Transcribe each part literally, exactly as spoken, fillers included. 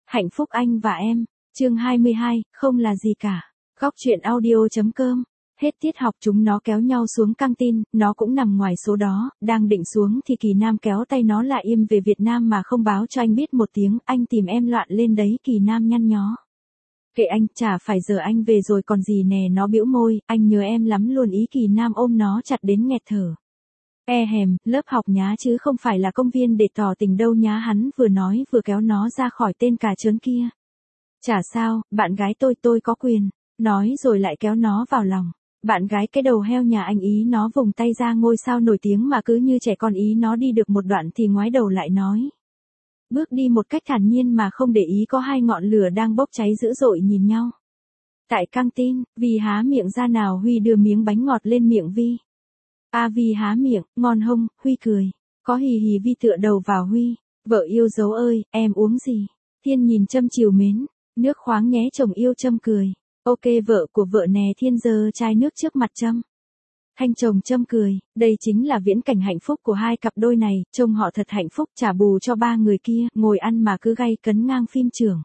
Hạnh phúc anh và em, chương hai mươi hai, không là gì cả. Góc truyện audio.com. Hết tiết học chúng nó kéo nhau xuống căng tin, nó cũng nằm ngoài số đó, đang định xuống thì Kỳ Nam kéo tay nó lại im về Việt Nam mà không báo cho anh biết một tiếng, anh tìm em loạn lên đấy. Kỳ Nam nhăn nhó. Kệ anh, chả phải giờ anh về rồi còn gì nè. Nó bĩu môi, anh nhớ em lắm luôn. Ý Kỳ Nam ôm nó chặt đến nghẹt thở. E hèm, lớp học nhá chứ không phải là công viên để tỏ tình đâu nhá. Hắn vừa nói vừa kéo nó ra khỏi tên cà chớn kia. Chả sao, bạn gái tôi tôi có quyền. Nói rồi lại kéo nó vào lòng. Bạn gái cái đầu heo nhà anh. Ý nó vùng tay ra ngôi sao nổi tiếng mà cứ như trẻ con. Ý nó đi được một đoạn thì ngoái đầu lại nói. Bước đi một cách thản nhiên mà không để ý có hai ngọn lửa đang bốc cháy dữ dội nhìn nhau. Tại căng tin, Vi há miệng ra nào Huy đưa miếng bánh ngọt lên miệng Vi. A Vi há miệng, ngon hông, Huy cười. Có hì hì Vi tựa đầu vào Huy. Vợ yêu dấu ơi, em uống gì? Thiên nhìn Trâm chiều mến. Nước khoáng nhé. Chồng yêu Trâm cười. Ok vợ của vợ nè. Thiên giơ chai nước trước mặt Trâm. Thanh chồng Trâm cười, đây chính là viễn cảnh hạnh phúc của hai cặp đôi này, trông họ thật hạnh phúc. Trả bù cho ba người kia, ngồi ăn mà cứ gay cấn ngang phim trường.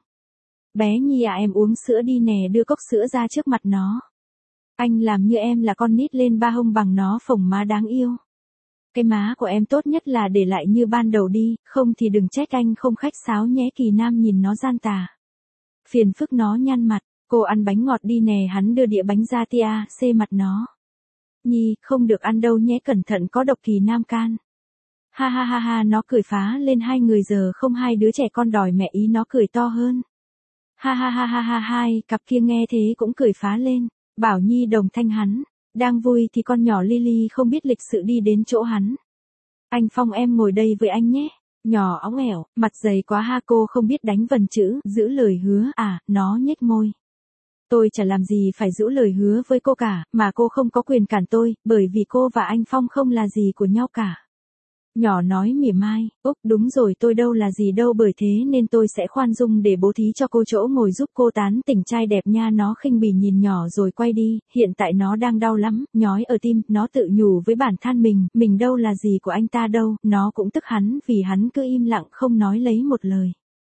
Bé Nhi à, em uống sữa đi nè. Đưa cốc sữa ra trước mặt nó. Anh làm như em là con nít lên ba hông bằng nó phồng má đáng yêu. Cái má của em tốt nhất là để lại như ban đầu đi, không thì đừng trách anh không khách sáo nhé. Kỳ Nam nhìn nó gian tà. Phiền phức nó nhăn mặt, cô ăn bánh ngọt đi nè. Hắn đưa đĩa bánh ra tia, xê mặt nó. Nhi, không được ăn đâu nhé, cẩn thận có độc. Kỳ Nam can. Ha ha ha ha, nó cười phá lên. Hai người giờ không hai đứa trẻ con đòi mẹ. Ý nó cười to hơn. Ha ha ha ha ha, hai cặp kia nghe thế cũng cười phá lên. Bảo Nhi đồng thanh hắn. Đang vui thì con nhỏ Lily không biết lịch sự đi đến chỗ hắn. Anh Phong em ngồi đây với anh nhé. Nhỏ óng ẻo, mặt dày quá ha. Cô không biết đánh vần chữ, giữ lời hứa à. Nó nhếch môi. Tôi chả làm gì phải giữ lời hứa với cô cả, mà cô không có quyền cản tôi, bởi vì cô và anh Phong không là gì của nhau cả. Nhỏ nói mỉa mai, Úc đúng rồi, tôi đâu là gì đâu, bởi thế nên tôi sẽ khoan dung để bố thí cho cô chỗ ngồi giúp cô tán tỉnh trai đẹp nha. Nó khinh bỉ nhìn nhỏ rồi quay đi. Hiện tại nó đang đau lắm, nhói ở tim. Nó tự nhủ với bản thân mình, mình đâu là gì của anh ta đâu. Nó cũng tức hắn vì hắn cứ im lặng không nói lấy một lời.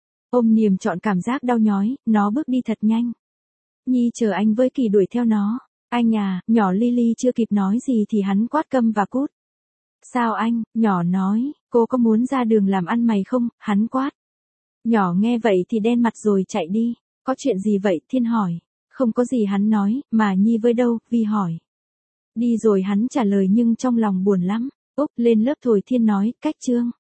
Ôm niềm trọn cảm giác đau nhói, nó bước đi thật nhanh. Nhi chờ anh với. Kỳ đuổi theo nó. Anh à, nhỏ Lily chưa kịp nói gì thì hắn quát câm và cút. Sao anh? Nhỏ nói, cô có muốn ra đường làm ăn mày không? Hắn quát. Nhỏ nghe vậy thì đen mặt rồi chạy đi. Có chuyện gì vậy? Thiên hỏi. Không có gì hắn nói, mà Nhi với đâu? Vi hỏi. Đi rồi hắn trả lời nhưng trong lòng buồn lắm. Úc lên lớp thôi. Thiên nói, cách chương.